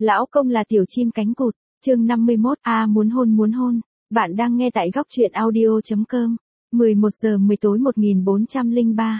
Lão công là tiểu chim cánh cụt, chương 51, muốn hôn muốn hôn. Bạn đang nghe tại góc truyện audio.com. 11 giờ 10 tối 1403,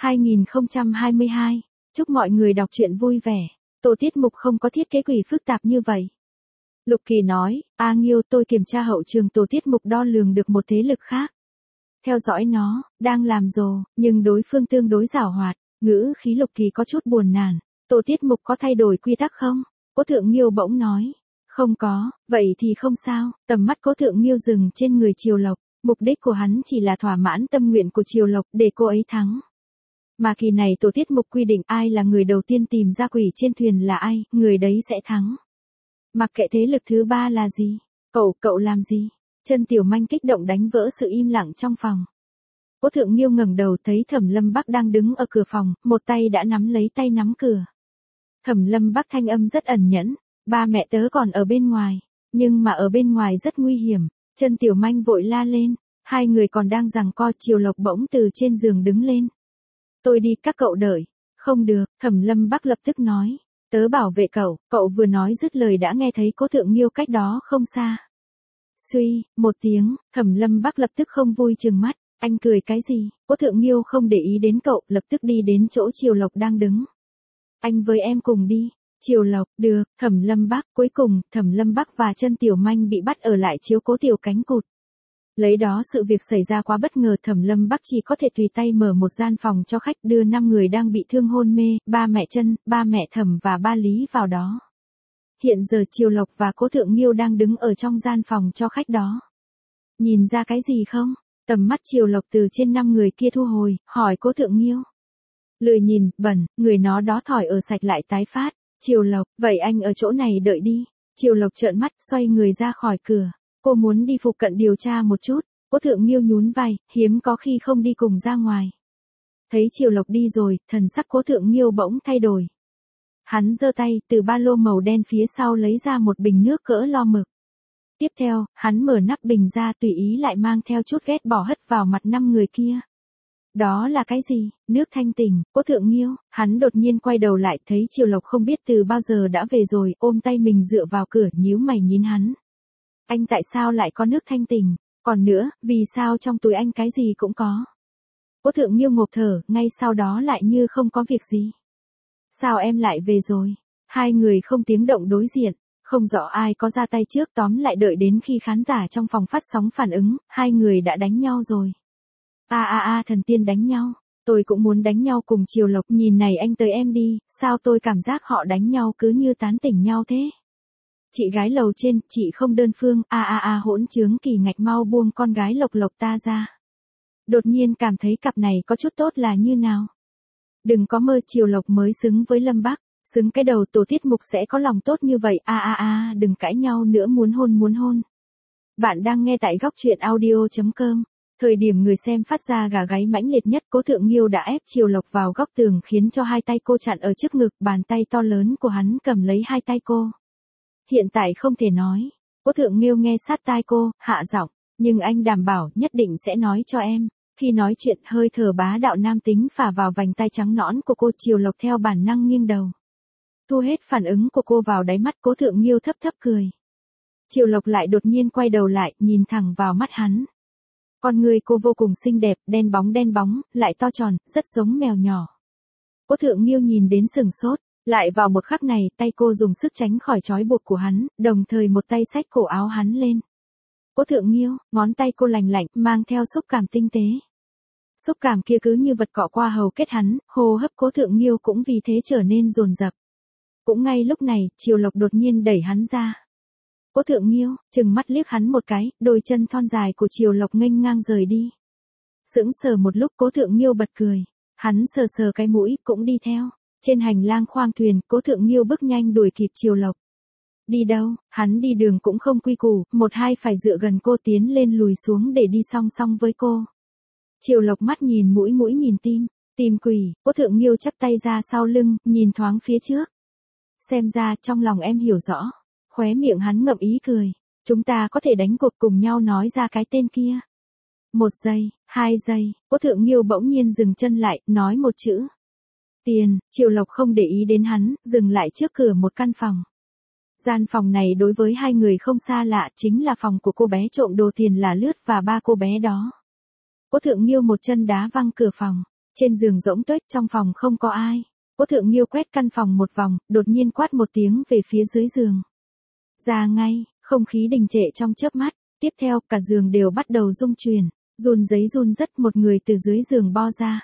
2022. Chúc mọi người đọc truyện vui vẻ. Tổ tiết mục không có thiết kế quỷ phức tạp như vậy. Lục Kỳ nói, Nghiêu, tôi kiểm tra hậu trường tổ tiết mục đo lường được một thế lực khác. Theo dõi nó, đang làm rồ, nhưng đối phương tương đối giảo hoạt. Ngữ khí Lục Kỳ có chút buồn nản. Tổ tiết mục có thay đổi quy tắc không? Cố Thượng Nghiêu bỗng nói. Không có, vậy thì không sao. Tầm mắt Cố Thượng Nghiêu dừng trên người Triều Lộc. Mục đích của hắn chỉ là thỏa mãn tâm nguyện của Triều Lộc để cô ấy thắng. Mà kỳ này tổ tiết mục quy định ai là người đầu tiên tìm ra quỷ trên thuyền là ai, người đấy sẽ thắng. Mặc kệ thế lực thứ ba là gì. Cậu làm gì? Chân Tiểu Manh kích động đánh vỡ sự im lặng trong phòng. Cố Thượng Nghiêu ngẩng đầu thấy Thẩm Lâm Bắc đang đứng ở cửa phòng, một tay đã nắm lấy tay nắm cửa. Thẩm Lâm Bắc thanh âm rất ẩn nhẫn, ba mẹ tớ còn ở bên ngoài, nhưng mà ở bên ngoài rất nguy hiểm. Chân Tiểu Manh vội la lên, hai người còn đang giằng co, Triều Lộc bỗng từ trên giường đứng lên. Tôi đi, các cậu đợi. Không được, Thẩm Lâm Bắc lập tức nói, tớ bảo vệ cậu vừa nói dứt lời đã nghe thấy Cố Thượng Nghiêu cách đó không xa. Suy, một tiếng, Thẩm Lâm Bắc lập tức không vui trừng mắt, anh cười cái gì? Cố Thượng Nghiêu không để ý đến cậu, lập tức đi đến chỗ Triều Lộc đang đứng. Anh với em cùng đi. Triều Lộc, được. Thẩm Lâm Bắc. Cuối cùng, Thẩm Lâm Bắc và Chân Tiểu Manh bị bắt ở lại chiếu cố Tiểu cánh cụt. Lấy đó sự việc xảy ra quá bất ngờ, Thẩm Lâm Bắc chỉ có thể tùy tay mở một gian phòng cho khách, đưa 5 người đang bị thương hôn mê, ba mẹ Chân, ba mẹ Thẩm và ba Lý vào đó. Hiện giờ Triều Lộc và Cố Thượng Nghiêu đang đứng ở trong gian phòng cho khách đó. Nhìn ra cái gì không? Tầm mắt Triều Lộc từ trên 5 người kia thu hồi, hỏi Cố Thượng Nghiêu. Lười nhìn, bẩn, người nó đó thỏi ở sạch lại tái phát. Triều Lộc, vậy anh ở chỗ này đợi đi. Triều Lộc trợn mắt, xoay người ra khỏi cửa. Cô muốn đi phụ cận điều tra một chút. Cố Thượng Nghiêu nhún vai, hiếm có khi không đi cùng ra ngoài. Thấy Triều Lộc đi rồi, thần sắc Cố Thượng Nghiêu bỗng thay đổi. Hắn giơ tay, từ ba lô màu đen phía sau lấy ra một bình nước cỡ lo mực. Tiếp theo, hắn mở nắp bình ra, tùy ý lại mang theo chút ghét bỏ hất vào mặt 5 người kia. Đó là cái gì? Nước thanh tỉnh. Cố Thượng Nghiêu. Hắn đột nhiên quay đầu lại, thấy Triều Lộc không biết từ bao giờ đã về rồi, ôm tay mình dựa vào cửa, nhíu mày nhìn hắn. Anh tại sao lại có nước thanh tỉnh? Còn nữa, vì sao trong túi anh cái gì cũng có? Cố Thượng Nghiêu ngộp thở, ngay sau đó lại như không có việc gì. Sao em lại về rồi? Hai người không tiếng động đối diện. Không rõ ai có ra tay trước, tóm lại đợi đến khi khán giả trong phòng phát sóng phản ứng, hai người đã đánh nhau rồi. Thần tiên đánh nhau. Tôi cũng muốn đánh nhau cùng Triều Lộc, nhìn này anh tới em đi, sao tôi cảm giác họ đánh nhau cứ như tán tỉnh nhau thế? Chị gái lầu trên, chị không đơn phương, hỗn trướng kỳ ngạch, mau buông con gái Lộc ta ra. Đột nhiên cảm thấy cặp này có chút tốt là như nào? Đừng có mơ, Triều Lộc mới xứng với Lâm Bắc. Xứng cái đầu, tổ tiết mục sẽ có lòng tốt như vậy. Đừng cãi nhau nữa, muốn hôn. Bạn đang nghe tại góc truyện audio.com. Thời điểm người xem phát ra gà gáy mãnh liệt nhất, Cố Thượng Nghiêu đã ép Triều Lộc vào góc tường khiến cho hai tay cô chặn ở trước ngực, bàn tay to lớn của hắn cầm lấy hai tay cô. Hiện tại không thể nói. Cố Thượng Nghiêu nghe sát tai cô, hạ giọng, nhưng anh đảm bảo nhất định sẽ nói cho em. Khi nói chuyện, hơi thở bá đạo nam tính phả vào vành tay trắng nõn của cô. Triều Lộc theo bản năng nghiêng đầu. Thu hết phản ứng của cô vào đáy mắt Cố Thượng Nghiêu, thấp thấp cười. Triều Lộc lại đột nhiên quay đầu lại, nhìn thẳng vào mắt hắn. Con người cô vô cùng xinh đẹp, đen bóng, lại to tròn, rất giống mèo nhỏ. Cố Thượng Nghiêu nhìn đến sừng sốt, lại vào một khắc này, tay cô dùng sức tránh khỏi trói buộc của hắn, đồng thời một tay xách cổ áo hắn lên. Cố Thượng Nghiêu, ngón tay cô lành lạnh, mang theo xúc cảm tinh tế. Xúc cảm kia cứ như vật cọ qua hầu kết hắn, hô hấp Cố Thượng Nghiêu cũng vì thế trở nên dồn dập. Cũng ngay lúc này, Triều Lộc đột nhiên đẩy hắn ra. Cố Thượng Nghiêu, chừng mắt liếc hắn một cái, đôi chân thon dài của Triều Lộc nghênh ngang rời đi. Sững sờ một lúc, Cố Thượng Nghiêu bật cười. Hắn sờ cái mũi, cũng đi theo. Trên hành lang khoang thuyền, Cố Thượng Nghiêu bước nhanh đuổi kịp Triều Lộc. Đi đâu? Hắn đi đường cũng không quy củ, một hai phải dựa gần cô, tiến lên lùi xuống để đi song song với cô. Triều Lộc mắt nhìn mũi nhìn tim quỷ. Cố Thượng Nghiêu chắp tay ra sau lưng, nhìn thoáng phía trước. Xem ra trong lòng em hiểu rõ. Khóe miệng hắn ngậm ý cười. Chúng ta có thể đánh cuộc cùng nhau nói ra cái tên kia. 1 giây, 2 giây, Cố Thượng Nghiêu bỗng nhiên dừng chân lại, nói một chữ. Tiền. Triều Lộc không để ý đến hắn, dừng lại trước cửa một căn phòng. Gian phòng này đối với hai người không xa lạ, chính là phòng của cô bé trộm đồ tiền là lướt và ba cô bé đó. Cố Thượng Nghiêu một chân đá văng cửa phòng, trên giường rỗng tuếch, trong phòng không có ai. Cố Thượng Nghiêu quét căn phòng một vòng, đột nhiên quát một tiếng về phía dưới giường. Ra ngay, không khí đình trệ trong chớp mắt, tiếp theo cả giường đều bắt đầu rung chuyển, run giấy run rất, một người từ dưới giường bo ra.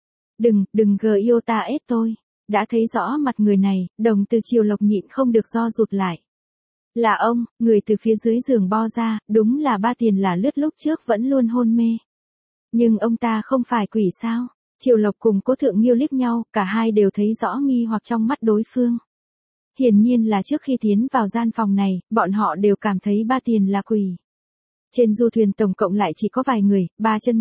Đừng yêu ta ết tôi. Đã thấy rõ mặt người này, đồng từ Triều Lộc nhịn không được do rụt lại. Là ông, người từ phía dưới giường bo ra, đúng là ba tiền là lướt lúc trước vẫn luôn hôn mê. Nhưng ông ta không phải quỷ sao? Triều Lộc cùng Cố Thượng Nghiêu liếc nhau, cả hai đều thấy rõ nghi hoặc trong mắt đối phương. Hiển nhiên là trước khi tiến vào gian phòng này, bọn họ đều cảm thấy ba tiền là quỷ. Trên du thuyền tổng cộng lại chỉ có vài người, ba chân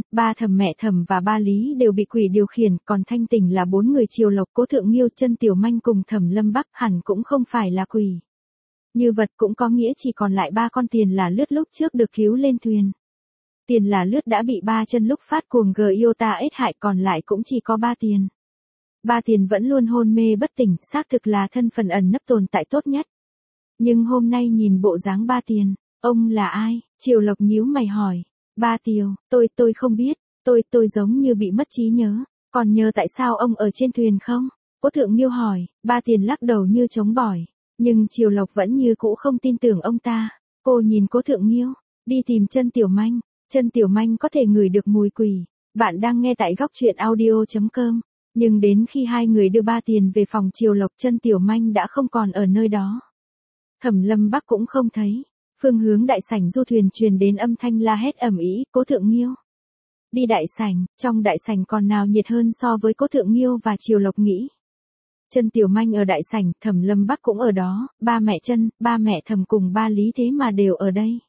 mẹ thẩm và ba Lý đều bị quỷ điều khiển, còn thanh tỉnh là 4 người Triều Lộc, Cố Thượng Nghiêu, Chân Tiểu Manh cùng Thẩm Lâm Bắc hẳn cũng không phải là quỷ. Như vật cũng có nghĩa chỉ còn lại 3 con tiền là lướt lúc trước được cứu lên thuyền. Tiền là lướt đã bị ba chân lúc phát cuồng yêu ta ết hại, còn lại cũng chỉ có ba tiền. Ba tiền vẫn luôn hôn mê bất tỉnh, xác thực là thân phận ẩn nấp tồn tại tốt nhất. Nhưng hôm nay nhìn bộ dáng ba tiền, ông là ai? Triều Lộc nhíu mày hỏi. Ba Tiều, tôi không biết, tôi giống như bị mất trí nhớ, còn nhớ tại sao ông ở trên thuyền không? Cố Thượng Nghiêu hỏi, ba tiền lắc đầu như chống bỏi, nhưng Triều Lộc vẫn như cũ không tin tưởng ông ta. Cô nhìn Cố Thượng Nghiêu, đi tìm Chân Tiểu Manh, Chân Tiểu Manh có thể ngửi được mùi quỷ. Bạn đang nghe tại góc truyện audio.com, nhưng đến khi hai người đưa ba tiền về phòng Triều Lộc, Chân Tiểu Manh đã không còn ở nơi đó. Thẩm Lâm Bắc cũng không thấy. Phương hướng đại sảnh du thuyền truyền đến âm thanh la hét ầm ĩ, Cố Thượng Nghiêu. Đi đại sảnh, trong đại sảnh còn nào nhiệt hơn so với Cố Thượng Nghiêu và Triều Lộc nghĩ. Chân Tiểu Manh ở đại sảnh, Thẩm Lâm Bắc cũng ở đó, ba mẹ Thẩm cùng ba Lý thế mà đều ở đây.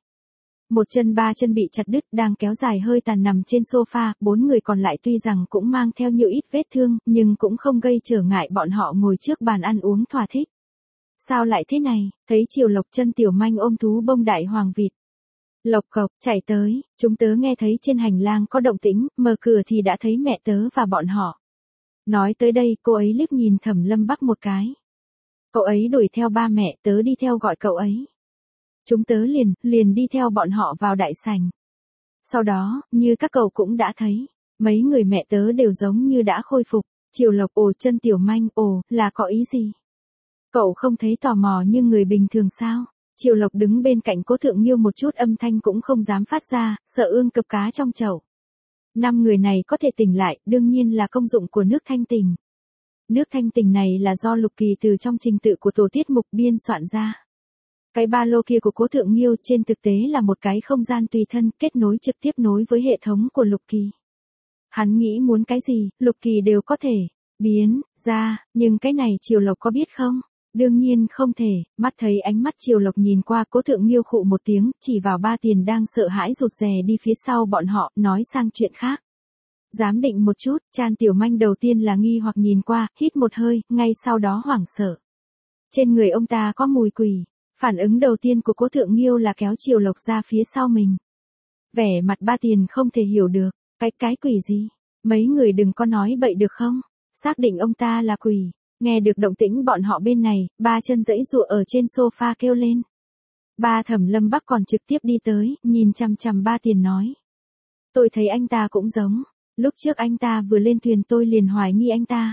Ba chân bị chặt đứt, đang kéo dài hơi tàn nằm trên sofa, 4 người còn lại tuy rằng cũng mang theo nhiều ít vết thương, nhưng cũng không gây trở ngại bọn họ ngồi trước bàn ăn uống thỏa thích. Sao lại thế này? Thấy Triều Lộc, Chân Tiểu Manh ôm thú bông đại hoàng vịt. Lộc cộc, chạy tới, chúng tớ nghe thấy trên hành lang có động tĩnh, mở cửa thì đã thấy mẹ tớ và bọn họ. Nói tới đây, cô ấy liếc nhìn Thẩm Lâm Bắc một cái. Cậu ấy đuổi theo ba mẹ, tớ đi theo gọi cậu ấy. Chúng tớ liền đi theo bọn họ vào đại sảnh. Sau đó, như các cậu cũng đã thấy, mấy người mẹ tớ đều giống như đã khôi phục. Triều Lộc, ồ, Chân Tiểu Manh, ồ, là có ý gì? Cậu không thấy tò mò như người bình thường sao? Triều Lộc đứng bên cạnh Cố Thượng Nghiêu, một chút âm thanh cũng không dám phát ra, sợ ương cập cá trong chậu. 5 người này có thể tỉnh lại, đương nhiên là công dụng của nước thanh tình. Nước thanh tình này là do Lục Kỳ từ trong trình tự của tổ tiết mục biên soạn ra. Cái ba lô kia của Cố Thượng Nghiêu trên thực tế là một cái không gian tùy thân, kết nối trực tiếp nối với hệ thống của Lục Kỳ. Hắn nghĩ muốn cái gì, Lục Kỳ đều có thể biến ra, nhưng cái này Triều Lộc có biết không? Đương nhiên không thể. Mắt thấy ánh mắt Triều Lộc nhìn qua, Cố Thượng Nghiêu khụ một tiếng, chỉ vào ba tiền đang sợ hãi rụt rè đi phía sau bọn họ, nói sang chuyện khác. Giám định một chút, Chân Tiểu Manh đầu tiên là nghi hoặc nhìn qua, hít một hơi, ngay sau đó hoảng sợ. Trên người ông ta có mùi quỷ. Phản ứng đầu tiên của Cố Thượng Nghiêu là kéo Triều Lộc ra phía sau mình. Vẻ mặt ba tiền không thể hiểu được, cái quỷ gì? Mấy người đừng có nói bậy được không? Xác định ông ta là quỷ. Nghe được động tĩnh bọn họ bên này, ba chân giãy giụa ở trên sofa kêu lên. Ba Thẩm Lâm Bắc còn trực tiếp đi tới, nhìn chằm chằm ba tiền nói. Tôi thấy anh ta cũng giống. Lúc trước anh ta vừa lên thuyền tôi liền hoài nghi anh ta.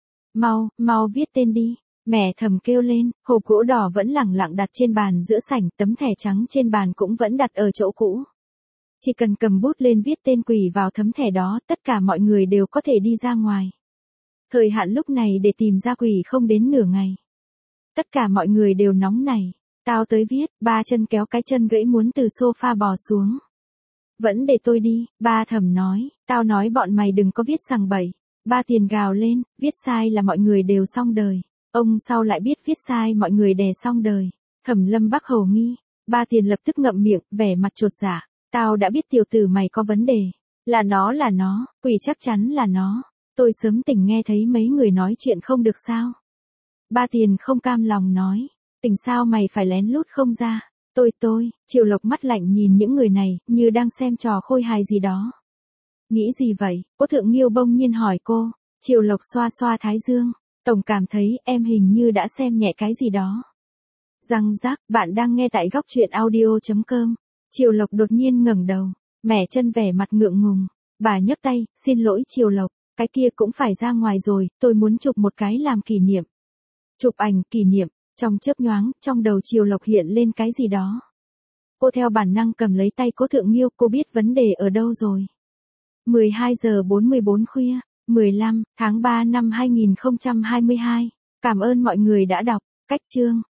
Mau viết tên đi. Mẹ Thẩm kêu lên, hộp gỗ đỏ vẫn lẳng lặng đặt trên bàn giữa sảnh, tấm thẻ trắng trên bàn cũng vẫn đặt ở chỗ cũ. Chỉ cần cầm bút lên viết tên quỷ vào tấm thẻ đó, tất cả mọi người đều có thể đi ra ngoài. Thời hạn lúc này để tìm ra quỷ không đến nửa ngày. Tất cả mọi người đều nóng nảy. Tao tới viết, ba chân kéo cái chân gãy muốn từ sofa bò xuống. Vẫn để tôi đi, ba Thẩm nói, tao nói bọn mày đừng có viết sằng bậy. Ba tiền gào lên, viết sai là mọi người đều xong đời. Ông sau lại biết viết sai mọi người đè xong đời. Thẩm Lâm Bắc hầu nghi. Ba tiền lập tức ngậm miệng, vẻ mặt chột dạ. Tao đã biết tiểu tử mày có vấn đề. Là nó, quỷ chắc chắn là nó. Tôi sớm tỉnh nghe thấy mấy người nói chuyện không được sao. Ba tiền không cam lòng nói. Tỉnh sao mày phải lén lút không ra. Tôi, Triều Lộc mắt lạnh nhìn những người này, như đang xem trò khôi hài gì đó. Nghĩ gì vậy? Cố Thượng Nghiêu bỗng nhiên hỏi cô. Triều Lộc xoa xoa thái dương. Tổng cảm thấy em hình như đã xem nhẹ cái gì đó. Răng rác, bạn đang nghe tại góc chuyện audio.com. Triều Lộc đột nhiên ngẩng đầu, mẻ chân vẻ mặt ngượng ngùng. Bà nhấc tay, xin lỗi Triều Lộc, cái kia cũng phải ra ngoài rồi, tôi muốn chụp một cái làm kỷ niệm. Chụp ảnh kỷ niệm, trong chớp nhoáng, trong đầu Triều Lộc hiện lên cái gì đó. Cô theo bản năng cầm lấy tay Cố Thượng Nghiêu, cô biết vấn đề ở đâu rồi. 12 giờ 44 khuya, 15 tháng 3 năm 2022. Cảm ơn mọi người đã đọc. Cách chương.